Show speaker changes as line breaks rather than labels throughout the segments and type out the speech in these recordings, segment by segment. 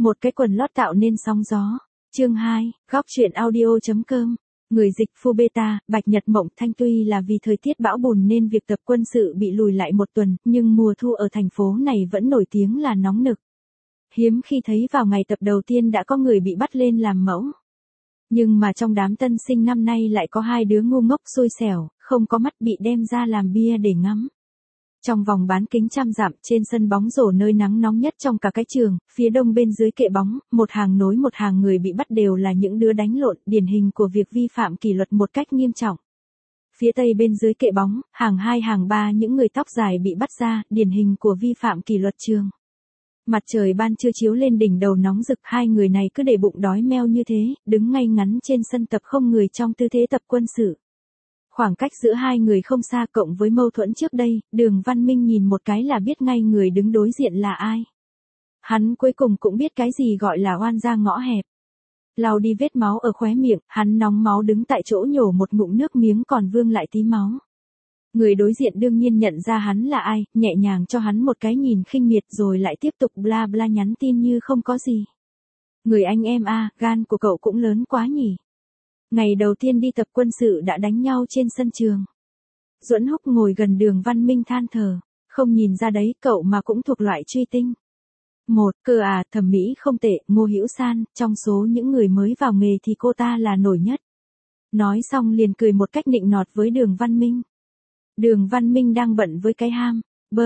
Một cái quần lót tạo nên sóng gió. Chương 2, góc truyện audio.com. Người dịch Phu Beta, Bạch Nhật Mộng Thanh tuy là vì thời tiết bão bùng nên việc tập quân sự bị lùi lại một tuần, nhưng mùa thu ở thành phố này vẫn nổi tiếng là nóng nực. Hiếm khi thấy vào ngày tập đầu tiên đã có người bị bắt lên làm mẫu. Nhưng mà trong đám tân sinh năm nay lại có hai đứa ngu ngốc xui xẻo, không có mắt bị đem ra làm bia để ngắm. Trong vòng bán kính trăm dặm trên sân bóng rổ nơi nắng nóng nhất trong cả cái trường, phía đông bên dưới kệ bóng, một hàng nối một hàng người bị bắt đều là những đứa đánh lộn, điển hình của việc vi phạm kỷ luật một cách nghiêm trọng. Phía tây bên dưới kệ bóng, hàng 2 hàng 3 những người tóc dài bị bắt ra, điển hình của vi phạm kỷ luật trường. Mặt trời ban trưa chiếu lên đỉnh đầu nóng rực, hai người này cứ để bụng đói meo như thế, đứng ngay ngắn trên sân tập không người trong tư thế tập quân sự. Khoảng cách giữa hai người không xa, cộng với mâu thuẫn trước đây, Đường Văn Minh nhìn một cái là biết ngay người đứng đối diện là ai. Hắn cuối cùng cũng biết cái gì gọi là oan ra ngõ hẹp. Lau đi vết máu ở khóe miệng, hắn nóng máu đứng tại chỗ nhổ một ngụm nước miếng còn vương lại tí máu. Người đối diện đương nhiên nhận ra hắn là ai, nhẹ nhàng cho hắn một cái nhìn khinh miệt rồi lại tiếp tục bla bla nhắn tin như không có gì. Người anh em a, gan của cậu cũng lớn quá nhỉ. Ngày đầu tiên đi tập quân sự đã đánh nhau trên sân trường. Duẫn Húc ngồi gần Đường Văn Minh than thở, không nhìn ra đấy, cậu mà cũng thuộc loại truy tinh. Cơ à, thẩm mỹ không tệ, Ngô Hữu San, trong số những người mới vào nghề thì cô ta là nổi nhất. Nói xong liền cười một cách nịnh nọt với Đường Văn Minh. Đường Văn Minh đang bận với cái ham,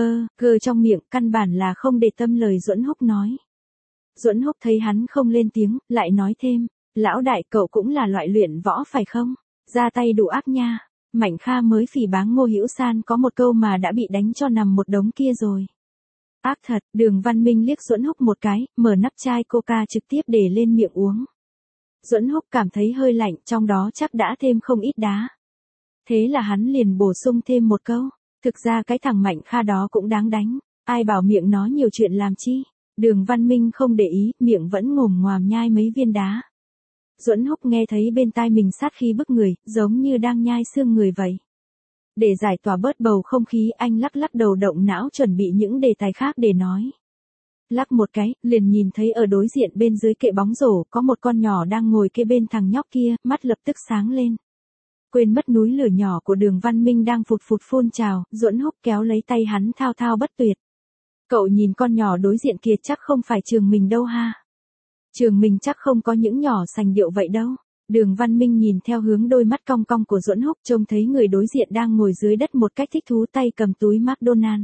gơ trong miệng, căn bản là không để tâm lời Duẫn Húc nói. Duẫn Húc thấy hắn không lên tiếng, lại nói thêm. Lão đại, cậu cũng là loại luyện võ phải không? Ra tay đủ ác nha. Mạnh Kha mới phỉ báng Ngô Hữu San có một câu mà đã bị đánh cho nằm một đống kia rồi. Ác thật, Đường Văn Minh liếc Duẫn Húc một cái, mở nắp chai coca trực tiếp để lên miệng uống. Duẫn Húc cảm thấy hơi lạnh, trong đó chắc đã thêm không ít đá. Thế là hắn liền bổ sung thêm một câu. Thực ra cái thằng Mạnh Kha đó cũng đáng đánh. Ai bảo miệng nó nhiều chuyện làm chi? Đường Văn Minh không để ý, miệng vẫn ngồm ngoàm nhai mấy viên đá. Duẫn Húc nghe thấy bên tai mình sát khí bức người, giống như đang nhai xương người vậy. Để giải tỏa bớt bầu không khí, anh lắc lắc đầu động não chuẩn bị những đề tài khác để nói. Lắc một cái, liền nhìn thấy ở đối diện bên dưới kệ bóng rổ có một con nhỏ đang ngồi kế bên thằng nhóc kia, mắt lập tức sáng lên. Quên mất núi lửa nhỏ của Đường Văn Minh đang phụt phụt phun trào, Duẫn Húc kéo lấy tay hắn thao thao bất tuyệt. Cậu nhìn con nhỏ đối diện kia chắc không phải trường mình đâu ha. Trường mình chắc không có những nhỏ sành điệu vậy đâu. Đường Văn Minh nhìn theo hướng đôi mắt cong cong của Duẫn Húc, trông thấy người đối diện đang ngồi dưới đất một cách thích thú, tay cầm túi McDonald.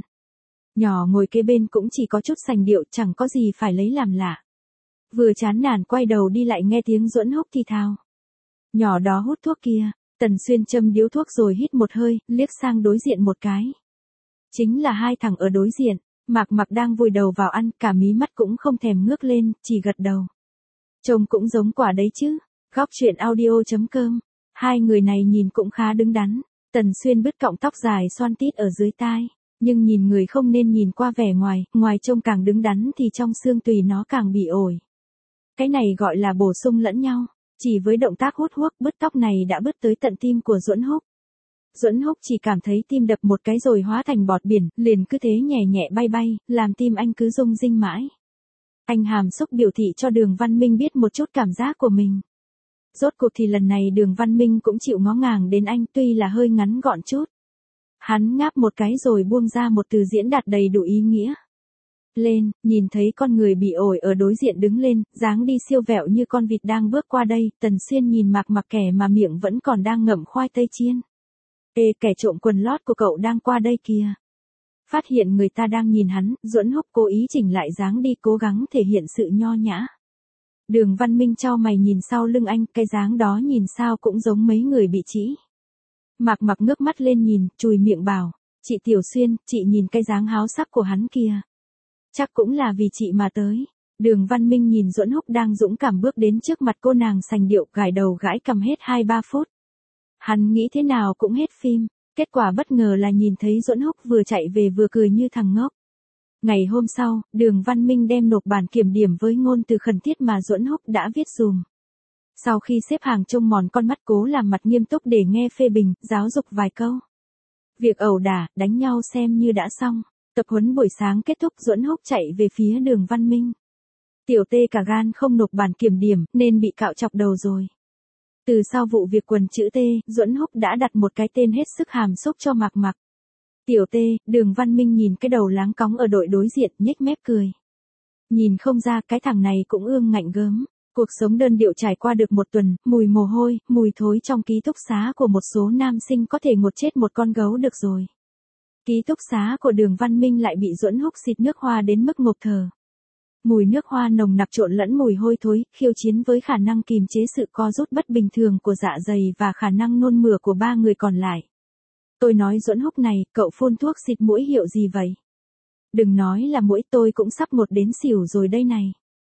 Nhỏ ngồi kế bên cũng chỉ có chút sành điệu, chẳng có gì phải lấy làm lạ. Vừa chán nản quay đầu đi lại nghe tiếng Duẫn Húc thì thào. Nhỏ đó hút thuốc kia. Tần Xuyên châm điếu thuốc rồi hít một hơi, liếc sang đối diện một cái. Chính là hai thằng ở đối diện. Mạc Mặc đang vùi đầu vào ăn, cả mí mắt cũng không thèm ngước lên, chỉ gật đầu. Trông cũng giống quả đấy chứ. Góc truyện audio.com. Hai người này nhìn cũng khá đứng đắn. Tần Xuyên bứt cọng tóc dài xoăn tít ở dưới tai. Nhưng nhìn người không nên nhìn qua vẻ ngoài trông càng đứng đắn thì trong xương tùy nó càng bị ổi. Cái này gọi là bổ sung lẫn nhau. Chỉ với động tác hút thuốc bứt tóc này đã bứt tới tận tim của Duẫn Húc. Duẫn Húc chỉ cảm thấy tim đập một cái rồi hóa thành bọt biển, liền cứ thế nhẹ nhẹ bay, làm tim anh cứ rung rinh mãi. Anh hàm xúc biểu thị cho Đường Văn Minh biết một chút cảm giác của mình. Rốt cuộc thì lần này Đường Văn Minh cũng chịu ngó ngàng đến anh, tuy là hơi ngắn gọn chút. Hắn ngáp một cái rồi buông ra một từ diễn đạt đầy đủ ý nghĩa. Lên, nhìn thấy con người bị ổi ở đối diện đứng lên, dáng đi siêu vẹo như con vịt đang bước qua đây, Tần Xuyên nhìn Mạc Mặc kẻ mà miệng vẫn còn đang ngậm khoai tây chiên. Ê, kẻ trộm quần lót của cậu đang qua đây kìa. Phát hiện người ta đang nhìn hắn, Duẫn Húc cố ý chỉnh lại dáng đi, cố gắng thể hiện sự nho nhã. Đường Văn Minh chau mày nhìn sau lưng anh, cái dáng đó nhìn sao cũng giống mấy người bị trĩ. Mạc Mặc ngước mắt lên nhìn, chùi miệng bảo, chị Tiểu Xuyên, chị nhìn cái dáng háo sắc của hắn kìa. Chắc cũng là vì chị mà tới. Đường Văn Minh nhìn Duẫn Húc đang dũng cảm bước đến trước mặt cô nàng sành điệu, gãi đầu gãi cằm hết 2-3 phút. Hắn nghĩ thế nào cũng hết phim, kết quả bất ngờ là nhìn thấy Duẫn Húc vừa chạy về vừa cười như thằng ngốc. Ngày hôm sau, Đường Văn Minh đem nộp bản kiểm điểm với ngôn từ khẩn thiết mà Duẫn Húc đã viết dùm. Sau khi xếp hàng trông mòn con mắt cố làm mặt nghiêm túc để nghe phê bình, giáo dục vài câu. Việc ẩu đả, đánh nhau xem như đã xong. Tập huấn buổi sáng kết thúc, Duẫn Húc chạy về phía Đường Văn Minh. Tiểu Tê cả gan không nộp bản kiểm điểm nên bị cạo chọc đầu rồi. Từ sau vụ việc quần chữ T, Duẫn Húc đã đặt một cái tên hết sức hàm xúc cho Mạc Mạc. Tiểu Tê, Đường Văn Minh nhìn cái đầu láng cóng ở đội đối diện, nhếch mép cười. Nhìn không ra cái thằng này cũng ương ngạnh gớm. Cuộc sống đơn điệu trải qua được một tuần, mùi mồ hôi, mùi thối trong ký túc xá của một số nam sinh có thể ngột chết một con gấu được rồi. Ký túc xá của Đường Văn Minh lại bị Duẫn Húc xịt nước hoa đến mức ngộp thở. Mùi nước hoa nồng nặc trộn lẫn mùi hôi thối, khiêu chiến với khả năng kìm chế sự co rút bất bình thường của dạ dày và khả năng nôn mửa của 3 người còn lại. Tôi nói Duẫn Húc này, cậu phun thuốc xịt mũi hiệu gì vậy? Đừng nói là mũi, tôi cũng sắp ngột đến xỉu rồi đây này.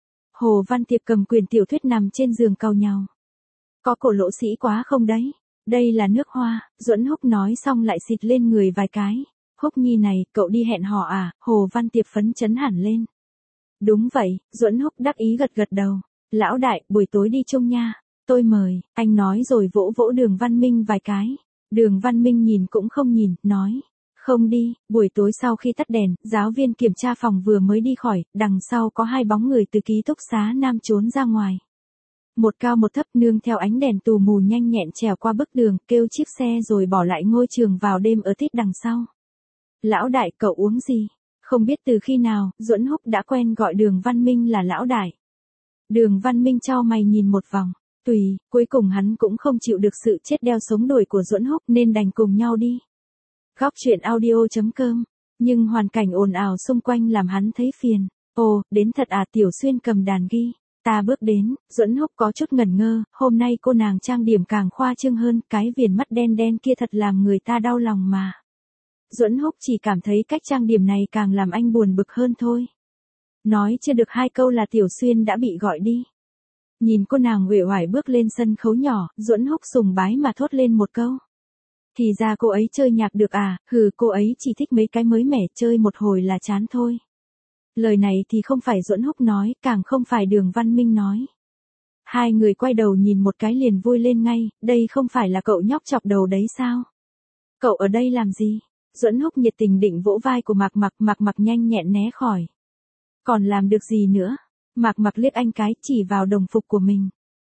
Hồ Văn Tiệp cầm quyển tiểu thuyết nằm trên giường cau nhàu. Có cổ lỗ sĩ quá không đấy? Đây là nước hoa, Duẫn Húc nói xong lại xịt lên người vài cái. Húc Nhi này, cậu đi hẹn hò à? Hồ Văn Tiệp phấn chấn hẳn lên. Đúng vậy, Duẫn Húc đắc ý gật gật đầu. Lão đại, buổi tối đi chung nha. Tôi mời, anh nói rồi vỗ vỗ Đường Văn Minh vài cái. Đường Văn Minh nhìn cũng không nhìn, nói. Không đi, buổi tối sau khi tắt đèn, giáo viên kiểm tra phòng vừa mới đi khỏi, đằng sau có 2 bóng người từ ký túc xá nam trốn ra ngoài. Một cao một thấp nương theo ánh đèn tù mù nhanh nhẹn trèo qua bức đường, kêu chiếc xe rồi bỏ lại ngôi trường vào đêm ở tít đằng sau. Lão đại, cậu uống gì? Không biết từ khi nào, Duẫn Húc đã quen gọi Đường Văn Minh là lão đại. Đường Văn Minh chau mày nhìn một vòng, tùy, cuối cùng hắn cũng không chịu được sự chết đeo sống đuổi của Duẫn Húc nên đành cùng nhau đi. Góc truyện audio.com, nhưng hoàn cảnh ồn ào xung quanh làm hắn thấy phiền. Ồ, đến thật à? Tiểu Xuyên cầm đàn ghi. Ta bước đến, Duẫn Húc có chút ngẩn ngơ, hôm nay cô nàng trang điểm càng khoa trương hơn, cái viền mắt đen đen kia thật làm người ta đau lòng mà. Duẫn Húc chỉ cảm thấy cách trang điểm này càng làm anh buồn bực hơn thôi. Nói chưa được 2 câu là Tiểu Xuyên đã bị gọi đi. Nhìn cô nàng uể oải bước lên sân khấu nhỏ, Duẫn Húc sùng bái mà thốt lên một câu. Thì ra cô ấy chơi nhạc được à? Hừ, cô ấy chỉ thích mấy cái mới mẻ, chơi một hồi là chán thôi. Lời này thì không phải Duẫn Húc nói, càng không phải Đường Văn Minh nói. 2 người quay đầu nhìn một cái liền vui lên ngay, đây không phải là cậu nhóc chọc đầu đấy sao? Cậu ở đây làm gì? Duẫn Húc nhiệt tình định vỗ vai của Mạc Mạc nhanh nhẹn né khỏi. Còn làm được gì nữa? Mạc liếc anh cái, chỉ vào đồng phục của mình.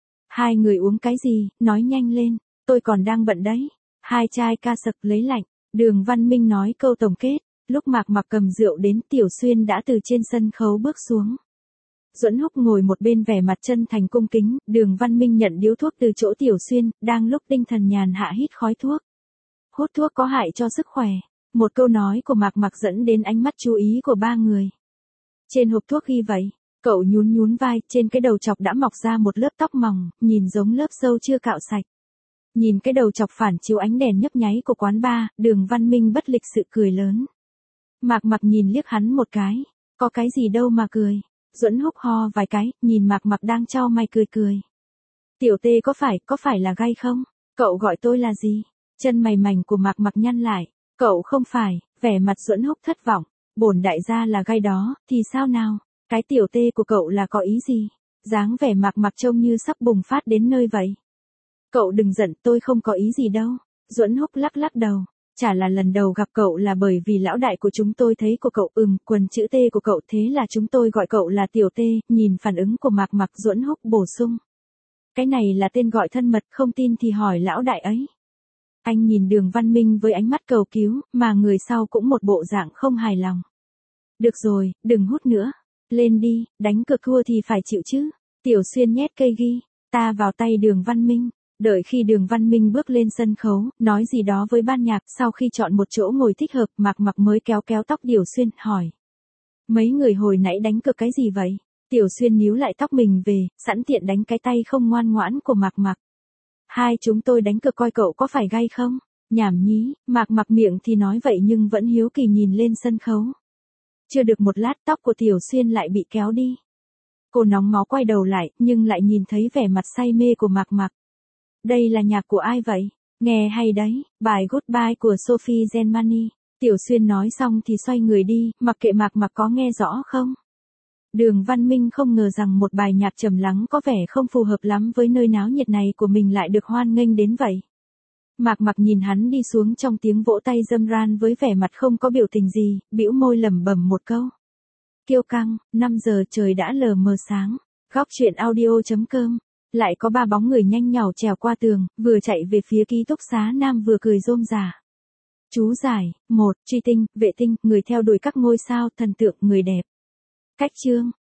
2 người uống cái gì, nói nhanh lên, tôi còn đang bận đấy. 2 chai ca sặc lấy lạnh, Đường Văn Minh nói câu tổng kết, lúc Mạc cầm rượu đến Tiểu Xuyên đã từ trên sân khấu bước xuống. Duẫn Húc ngồi một bên vẻ mặt chân thành cung kính, Đường Văn Minh nhận điếu thuốc từ chỗ Tiểu Xuyên, đang lúc tinh thần nhàn hạ hít khói thuốc. Hút thuốc có hại cho sức khỏe. Một câu nói của Mạc dẫn đến ánh mắt chú ý của 3 người. Trên hộp thuốc ghi vậy, cậu nhún vai, trên cái đầu chọc đã mọc ra một lớp tóc mỏng, nhìn giống lớp râu chưa cạo sạch. Nhìn cái đầu chọc phản chiếu ánh đèn nhấp nháy của quán bar, Đường Văn Minh bất lịch sự cười lớn. Mạc nhìn liếc hắn một cái, có cái gì đâu mà cười. Duẫn Húc ho vài cái, nhìn Mạc đang chau mày cười. Tiểu Tê có phải là gay không? Cậu gọi tôi là gì? Chân mày mảnh của Mạc nhăn lại. Cậu không phải, vẻ mặt Duẫn Húc thất vọng. Bổn đại gia là gay đó, thì sao nào? Cái Tiểu Tê của cậu là có ý gì? Dáng vẻ Mạc trông như sắp bùng phát đến nơi vậy. Cậu đừng giận, tôi không có ý gì đâu. Duẫn Húc lắc đầu. Chả là lần đầu gặp cậu là bởi vì lão đại của chúng tôi thấy của cậu, quần chữ T của cậu, thế là chúng tôi gọi cậu là Tiểu Tê. Nhìn phản ứng của Mạc Duẫn Húc bổ sung. Cái này là tên gọi thân mật, không tin thì hỏi lão đại ấy. Anh nhìn Đường Văn Minh với ánh mắt cầu cứu, mà người sau cũng một bộ dạng không hài lòng. Được rồi, đừng hút nữa. Lên đi, đánh cược thua thì phải chịu chứ. Tiểu Xuyên nhét cây ghi, ta vào tay Đường Văn Minh. Đợi khi Đường Văn Minh bước lên sân khấu, nói gì đó với ban nhạc, sau khi chọn một chỗ ngồi thích hợp, Mạc mới kéo tóc Tiểu Xuyên, hỏi. Mấy người hồi nãy đánh cược cái gì vậy? Tiểu Xuyên níu lại tóc mình về, sẵn tiện đánh cái tay không ngoan ngoãn của Mạc. Hai chúng tôi đánh cược coi cậu có phải gay không? Nhảm nhí, Mạc miệng thì nói vậy nhưng vẫn hiếu kỳ nhìn lên sân khấu. Chưa được một lát tóc của Tiểu Xuyên lại bị kéo đi. Cô nóng máu quay đầu lại, nhưng lại nhìn thấy vẻ mặt say mê của Mạc. Đây là nhạc của ai vậy? Nghe hay đấy, bài Goodbye của Sophie Germany. Tiểu Xuyên nói xong thì xoay người đi, mặc kệ Mạc có nghe rõ không? Đường Văn Minh không ngờ rằng một bài nhạc trầm lắng có vẻ không phù hợp lắm với nơi náo nhiệt này của mình lại được hoan nghênh đến vậy. Mạc nhìn hắn đi xuống trong tiếng vỗ tay râm ran với vẻ mặt không có biểu tình gì, bĩu môi lẩm bẩm một câu. Kiêu căng, 5 giờ trời đã lờ mờ sáng. Góc chuyện audio.com. Lại có 3 bóng người nhanh nhảu trèo qua tường, vừa chạy về phía ký túc xá nam vừa cười rôm rả. Chú giải, 1. Truy tinh, vệ tinh, người theo đuổi các ngôi sao, thần tượng, người đẹp. Cách chương.